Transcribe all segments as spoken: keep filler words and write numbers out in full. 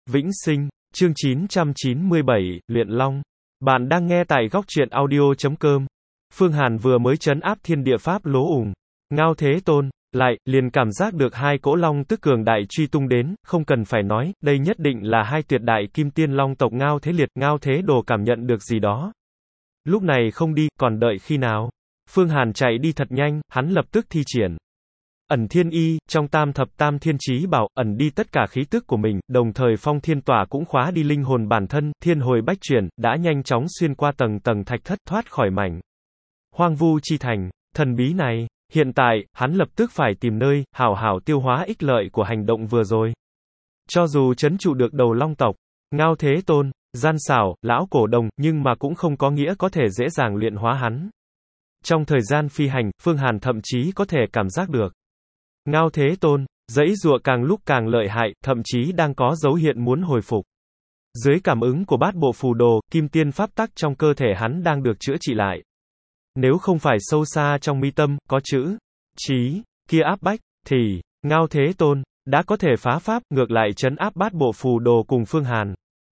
Vĩnh Sinh, chương chín trăm chín mươi bảy, Luyện Long. Bạn đang nghe tại góc truyện audio chấm com. Phương Hàn vừa mới trấn áp thiên địa pháp lỗ ủng. Ngao Thế Tôn, lại, liền cảm giác được hai cỗ long tức cường đại truy tung đến, không cần phải nói, đây nhất định là hai tuyệt đại kim tiên long tộc Ngao Thế Liệt, Ngao Thế Đồ cảm nhận được gì đó. Lúc này không đi, còn đợi khi nào? Phương Hàn chạy đi thật nhanh, hắn lập tức thi triển Ẩn Thiên Y, trong tam thập tam thiên chí bảo, ẩn đi tất cả khí tức của mình, đồng thời phong thiên tỏa cũng khóa đi linh hồn bản thân, thiên hồi bách chuyển, đã nhanh chóng xuyên qua tầng tầng thạch thất, thoát khỏi mảnh hoang vu chi thành, thần bí này. Hiện tại, hắn lập tức phải tìm nơi, hảo hảo tiêu hóa ích lợi của hành động vừa rồi. Cho dù trấn trụ được đầu long tộc, Ngao Thế Tôn, gian xảo, lão cổ đồng, nhưng mà cũng không có nghĩa có thể dễ dàng luyện hóa hắn. Trong thời gian phi hành, Phương Hàn thậm chí có thể cảm giác được Ngao Thế Tôn, giãy giụa càng lúc càng lợi hại, thậm chí đang có dấu hiện muốn hồi phục. Dưới cảm ứng của bát bộ phù đồ, kim tiên pháp tắc trong cơ thể hắn đang được chữa trị lại. Nếu không phải sâu xa trong mi tâm, có chữ chí kia áp bách, thì Ngao Thế Tôn đã có thể phá pháp, ngược lại trấn áp bát bộ phù đồ cùng Phương Hàn.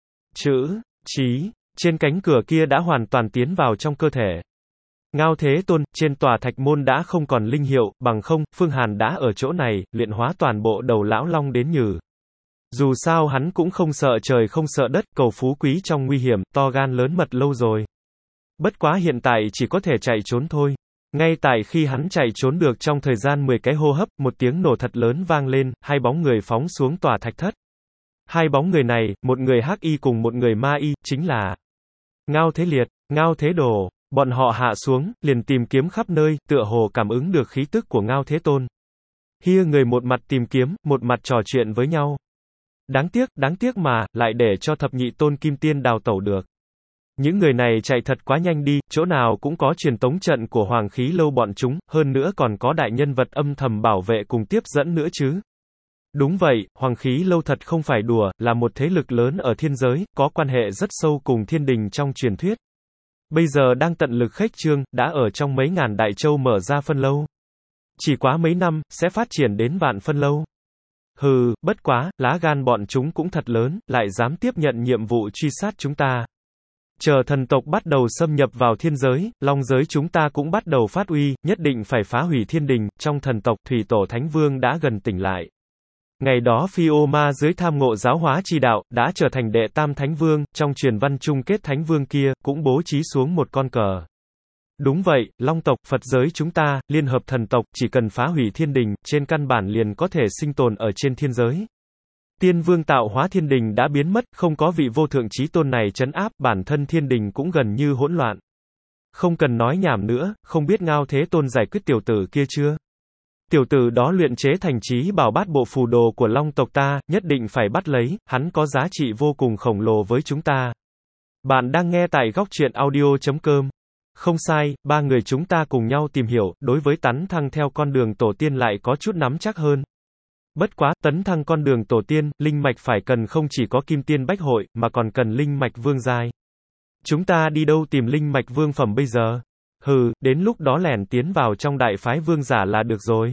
Chữ chí trên cánh cửa kia đã hoàn toàn tiến vào trong cơ thể. Ngao Thế Tôn, trên tòa thạch môn đã không còn linh hiệu, bằng không, Phương Hàn đã ở chỗ này, luyện hóa toàn bộ đầu lão long đến nhừ. Dù sao hắn cũng không sợ trời không sợ đất, cầu phú quý trong nguy hiểm, to gan lớn mật lâu rồi. Bất quá hiện tại chỉ có thể chạy trốn thôi. Ngay tại khi hắn chạy trốn được trong thời gian mười cái hô hấp, một tiếng nổ thật lớn vang lên, hai bóng người phóng xuống tòa thạch thất. Hai bóng người này, một người hắc y cùng một người ma y, chính là Ngao Thế Liệt, Ngao Thế Đồ. Bọn họ hạ xuống, liền tìm kiếm khắp nơi, tựa hồ cảm ứng được khí tức của Ngao Thế Tôn. Hia người một mặt tìm kiếm, một mặt trò chuyện với nhau. Đáng tiếc, đáng tiếc mà, lại để cho thập nhị tôn kim tiên đào tẩu được. Những người này chạy thật quá nhanh đi, chỗ nào cũng có truyền tống trận của Hoàng Khí Lâu bọn chúng, hơn nữa còn có đại nhân vật âm thầm bảo vệ cùng tiếp dẫn nữa chứ. Đúng vậy, Hoàng Khí Lâu thật không phải đùa, là một thế lực lớn ở thiên giới, có quan hệ rất sâu cùng thiên đình trong truyền thuyết. Bây giờ đang tận lực khuếch trương, đã ở trong mấy ngàn đại châu mở ra phân lâu. Chỉ quá mấy năm, sẽ phát triển đến vạn phân lâu. Hừ, bất quá, lá gan bọn chúng cũng thật lớn, lại dám tiếp nhận nhiệm vụ truy sát chúng ta. Chờ thần tộc bắt đầu xâm nhập vào thiên giới, long giới chúng ta cũng bắt đầu phát uy, nhất định phải phá hủy thiên đình, trong thần tộc Thủy Tổ Thánh Vương đã gần tỉnh lại. Ngày đó Phi Ô Ma dưới tham ngộ giáo hóa chi đạo, đã trở thành đệ tam Thánh Vương, trong truyền văn chung kết Thánh Vương kia, cũng bố trí xuống một con cờ. Đúng vậy, long tộc, Phật giới chúng ta, liên hợp thần tộc, chỉ cần phá hủy thiên đình, trên căn bản liền có thể sinh tồn ở trên thiên giới. Tiên Vương tạo hóa thiên đình đã biến mất, không có vị vô thượng chí tôn này trấn áp, bản thân thiên đình cũng gần như hỗn loạn. Không cần nói nhảm nữa, không biết Ngao Thế Tôn giải quyết tiểu tử kia chưa? Tiểu tử đó luyện chế thành chí bảo bát bộ phù đồ của long tộc ta, nhất định phải bắt lấy, hắn có giá trị vô cùng khổng lồ với chúng ta. Bạn đang nghe tại góc truyện audio chấm com. Không sai, ba người chúng ta cùng nhau tìm hiểu, đối với tấn thăng theo con đường tổ tiên lại có chút nắm chắc hơn. Bất quá, tấn thăng con đường tổ tiên, linh mạch phải cần không chỉ có kim tiên bách hội, mà còn cần linh mạch vương giai. Chúng ta đi đâu tìm linh mạch vương phẩm bây giờ? Hừ, đến lúc đó lẻn tiến vào trong đại phái vương giả là được rồi.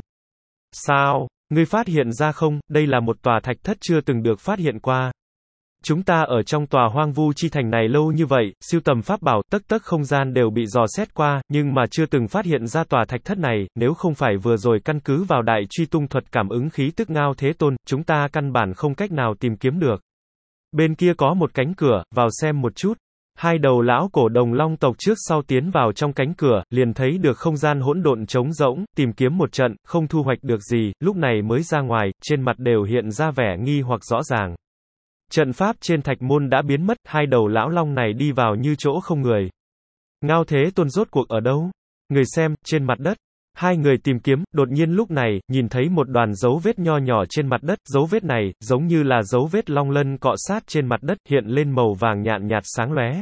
Sao? Ngươi phát hiện ra không, đây là một tòa thạch thất chưa từng được phát hiện qua. Chúng ta ở trong tòa hoang vu chi thành này lâu như vậy, sưu tầm pháp bảo, tấc tấc không gian đều bị dò xét qua, nhưng mà chưa từng phát hiện ra tòa thạch thất này, nếu không phải vừa rồi căn cứ vào đại truy tung thuật cảm ứng khí tức Ngao Thế Tôn, chúng ta căn bản không cách nào tìm kiếm được. Bên kia có một cánh cửa, vào xem một chút. Hai đầu lão cổ đồng long tộc trước sau tiến vào trong cánh cửa, liền thấy được không gian hỗn độn trống rỗng, tìm kiếm một trận, không thu hoạch được gì, lúc này mới ra ngoài, trên mặt đều hiện ra vẻ nghi hoặc rõ ràng. Trận pháp trên thạch môn đã biến mất, hai đầu lão long này đi vào như chỗ không người. Ngao Thế Tôn rốt cuộc ở đâu? Người xem, trên mặt đất. Hai người tìm kiếm, đột nhiên lúc này, nhìn thấy một đoàn dấu vết nho nhỏ trên mặt đất, dấu vết này, giống như là dấu vết long lân cọ sát trên mặt đất, hiện lên màu vàng nhạn nhạt sáng lóe.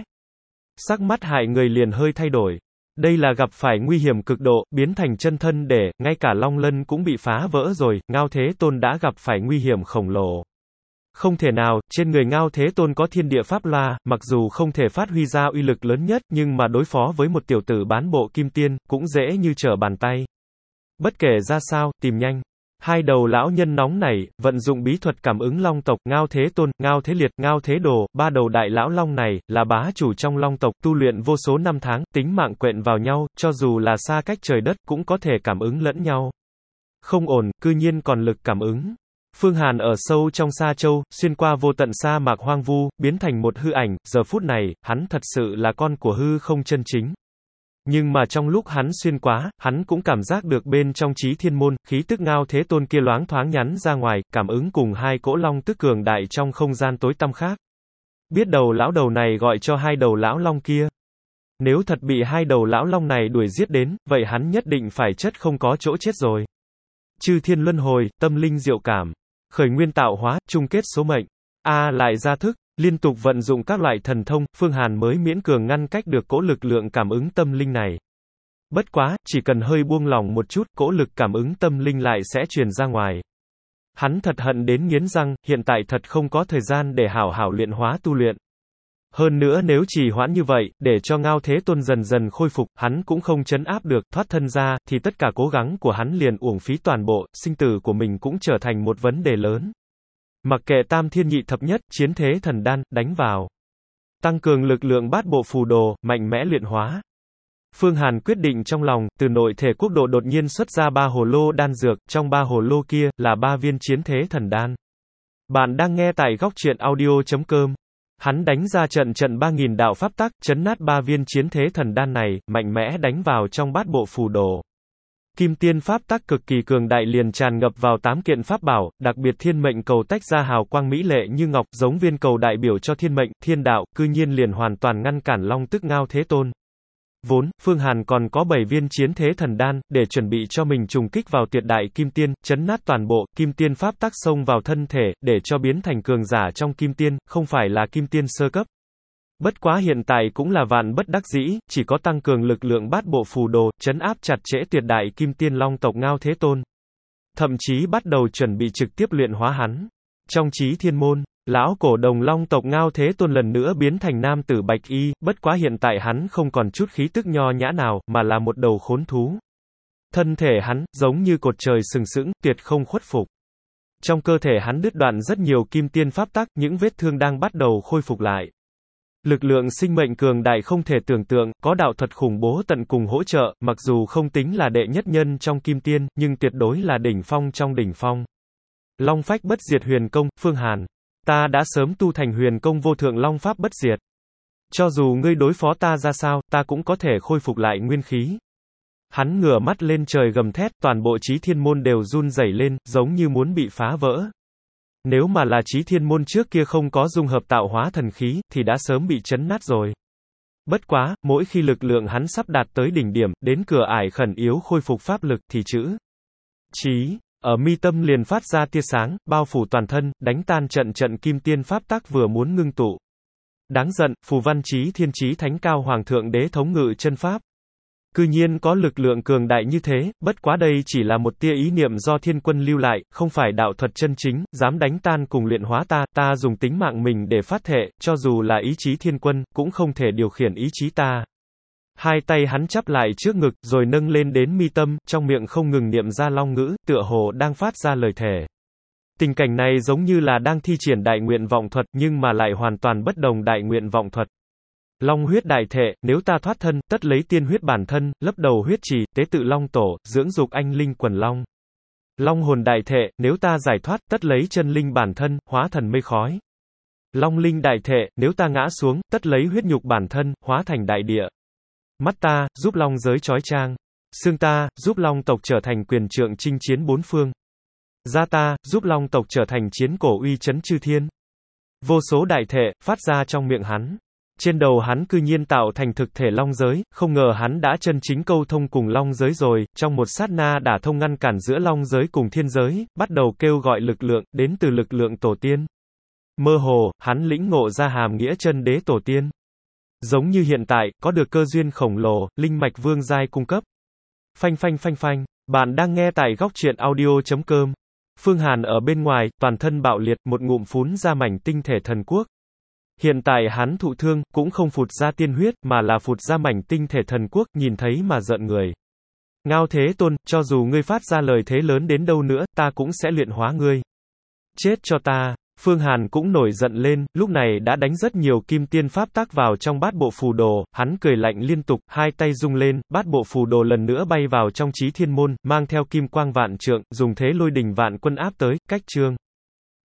Sắc mắt hai người liền hơi thay đổi. Đây là gặp phải nguy hiểm cực độ, biến thành chân thân để, ngay cả long lân cũng bị phá vỡ rồi, Ngao Thế Tôn đã gặp phải nguy hiểm khổng lồ. Không thể nào, trên người Ngao Thế Tôn có thiên địa pháp loa, mặc dù không thể phát huy ra uy lực lớn nhất, nhưng mà đối phó với một tiểu tử bán bộ kim tiên, cũng dễ như trở bàn tay. Bất kể ra sao, tìm nhanh. Hai đầu lão nhân nóng nảy, vận dụng bí thuật cảm ứng long tộc, Ngao Thế Tôn, Ngao Thế Liệt, Ngao Thế Đồ, ba đầu đại lão long này, là bá chủ trong long tộc, tu luyện vô số năm tháng, tính mạng quện vào nhau, cho dù là xa cách trời đất, cũng có thể cảm ứng lẫn nhau. Không ổn, cư nhiên còn lực cảm ứng. Phương Hàn ở sâu trong Sa Châu, xuyên qua vô tận sa mạc hoang vu, biến thành một hư ảnh, giờ phút này, hắn thật sự là con của hư không chân chính. Nhưng mà trong lúc hắn xuyên quá, hắn cũng cảm giác được bên trong Chí Thiên Môn, khí tức Ngao Thế Tôn kia loáng thoáng nhắn ra ngoài, cảm ứng cùng hai cỗ long tức cường đại trong không gian tối tăm khác. Biết đầu lão đầu này gọi cho hai đầu lão long kia. Nếu thật bị hai đầu lão long này đuổi giết đến, vậy hắn nhất định phải chất không có chỗ chết rồi. Chư thiên luân hồi, tâm linh diệu cảm, khởi nguyên tạo hóa, chung kết số mệnh. A lại ra thức, liên tục vận dụng các loại thần thông, Phương Hàn mới miễn cường ngăn cách được cỗ lực lượng cảm ứng tâm linh này. Bất quá, chỉ cần hơi buông lỏng một chút, cỗ lực cảm ứng tâm linh lại sẽ truyền ra ngoài. Hắn thật hận đến nghiến răng, hiện tại thật không có thời gian để hảo hảo luyện hóa tu luyện. Hơn nữa nếu trì hoãn như vậy, để cho Ngao Thế Tôn dần dần khôi phục, hắn cũng không trấn áp được, thoát thân ra, thì tất cả cố gắng của hắn liền uổng phí toàn bộ, sinh tử của mình cũng trở thành một vấn đề lớn. Mặc kệ tam thiên nhị thập nhất, chiến thế thần đan, đánh vào. Tăng cường lực lượng bát bộ phù đồ, mạnh mẽ luyện hóa. Phương Hàn quyết định trong lòng, từ nội thể quốc độ đột nhiên xuất ra ba hồ lô đan dược, trong ba hồ lô kia, là ba viên chiến thế thần đan. Bạn đang nghe tại góc truyện audio chấm com. Hắn đánh ra trận trận ba nghìn đạo pháp tắc, chấn nát ba viên chiến thế thần đan này, mạnh mẽ đánh vào trong bát bộ phù đồ. Kim tiên pháp tắc cực kỳ cường đại liền tràn ngập vào tám kiện pháp bảo, đặc biệt thiên mệnh cầu tách ra hào quang mỹ lệ như ngọc, giống viên cầu đại biểu cho thiên mệnh, thiên đạo, cư nhiên liền hoàn toàn ngăn cản long tức Ngao Thế Tôn. Vốn, Phương Hàn còn có bảy viên chiến thế thần đan, để chuẩn bị cho mình trùng kích vào tuyệt đại kim tiên, chấn nát toàn bộ, kim tiên pháp tắc xông vào thân thể, để cho biến thành cường giả trong kim tiên, không phải là kim tiên sơ cấp. Bất quá hiện tại cũng là vạn bất đắc dĩ, chỉ có tăng cường lực lượng bát bộ phù đồ, chấn áp chặt chẽ tuyệt đại kim tiên long tộc Ngao Thế Tôn. Thậm chí bắt đầu chuẩn bị trực tiếp luyện hóa hắn. Trong Chí Thiên Môn, lão cổ đồng long tộc Ngao Thế Tôn lần nữa biến thành nam tử bạch y, bất quá hiện tại hắn không còn chút khí tức nho nhã nào, mà là một đầu khốn thú. Thân thể hắn, giống như cột trời sừng sững, tuyệt không khuất phục. Trong cơ thể hắn đứt đoạn rất nhiều kim tiên pháp tắc, những vết thương đang bắt đầu khôi phục lại. Lực lượng sinh mệnh cường đại không thể tưởng tượng, có đạo thuật khủng bố tận cùng hỗ trợ, mặc dù không tính là đệ nhất nhân trong kim tiên, nhưng tuyệt đối là đỉnh phong trong đỉnh phong. Long phách bất diệt huyền công, Phương Hàn. Ta đã sớm tu thành huyền công vô thượng long pháp bất diệt. Cho dù ngươi đối phó ta ra sao, ta cũng có thể khôi phục lại nguyên khí. Hắn ngửa mắt lên trời gầm thét, toàn bộ Chí Thiên Môn đều run rẩy lên, giống như muốn bị phá vỡ. Nếu mà là Chí Thiên Môn trước kia không có dung hợp tạo hóa thần khí, thì đã sớm bị chấn nát rồi. Bất quá, mỗi khi lực lượng hắn sắp đạt tới đỉnh điểm, đến cửa ải khẩn yếu khôi phục pháp lực, thì chữ Chí ở mi tâm liền phát ra tia sáng, bao phủ toàn thân, đánh tan trận trận kim tiên pháp tắc vừa muốn ngưng tụ. Đáng giận, phù văn Chí Thiên Chí Thánh Cao Hoàng Thượng Đế thống ngự chân pháp. Cư nhiên có lực lượng cường đại như thế, bất quá đây chỉ là một tia ý niệm do thiên quân lưu lại, không phải đạo thuật chân chính, dám đánh tan cùng luyện hóa ta, ta dùng tính mạng mình để phát thệ, cho dù là ý chí thiên quân, cũng không thể điều khiển ý chí ta. Hai tay hắn chắp lại trước ngực, rồi nâng lên đến mi tâm, trong miệng không ngừng niệm ra long ngữ, tựa hồ đang phát ra lời thề. Tình cảnh này giống như là đang thi triển đại nguyện vọng thuật, nhưng mà lại hoàn toàn bất đồng đại nguyện vọng thuật. Long huyết đại thệ, nếu ta thoát thân, tất lấy tiên huyết bản thân, lấp đầu huyết trì, tế tự long tổ, dưỡng dục anh linh quần long. Long hồn đại thệ, nếu ta giải thoát, tất lấy chân linh bản thân, hóa thần mây khói. Long linh đại thệ, nếu ta ngã xuống, tất lấy huyết nhục bản thân, hóa thành đại địa. Mắt ta, giúp long giới chói chang. Xương ta, giúp long tộc trở thành quyền trượng chinh chiến bốn phương. Da ta, giúp long tộc trở thành chiến cổ uy chấn chư thiên. Vô số đại thệ, phát ra trong miệng hắn. Trên đầu hắn cư nhiên tạo thành thực thể long giới, không ngờ hắn đã chân chính câu thông cùng long giới rồi, trong một sát na đả thông ngăn cản giữa long giới cùng thiên giới, bắt đầu kêu gọi lực lượng, đến từ lực lượng tổ tiên. Mơ hồ, hắn lĩnh ngộ ra hàm nghĩa chân đế tổ tiên. Giống như hiện tại, có được cơ duyên khổng lồ, linh mạch vương giai cung cấp. Phanh phanh phanh phanh, bạn đang nghe tại góc truyện audio chấm com. Phương Hàn ở bên ngoài, toàn thân bạo liệt, một ngụm phún ra mảnh tinh thể thần quốc. Hiện tại hắn thụ thương, cũng không phụt ra tiên huyết, mà là phụt ra mảnh tinh thể thần quốc, nhìn thấy mà giận người. Ngao Thế Tôn, cho dù ngươi phát ra lời thế lớn đến đâu nữa, ta cũng sẽ luyện hóa ngươi. Chết cho ta. Phương Hàn cũng nổi giận lên, lúc này đã đánh rất nhiều kim tiên pháp tác vào trong bát bộ phù đồ, hắn cười lạnh liên tục, hai tay rung lên, bát bộ phù đồ lần nữa bay vào trong Chí Thiên môn, mang theo kim quang vạn trượng, dùng thế lôi đình vạn quân áp tới, cách Trương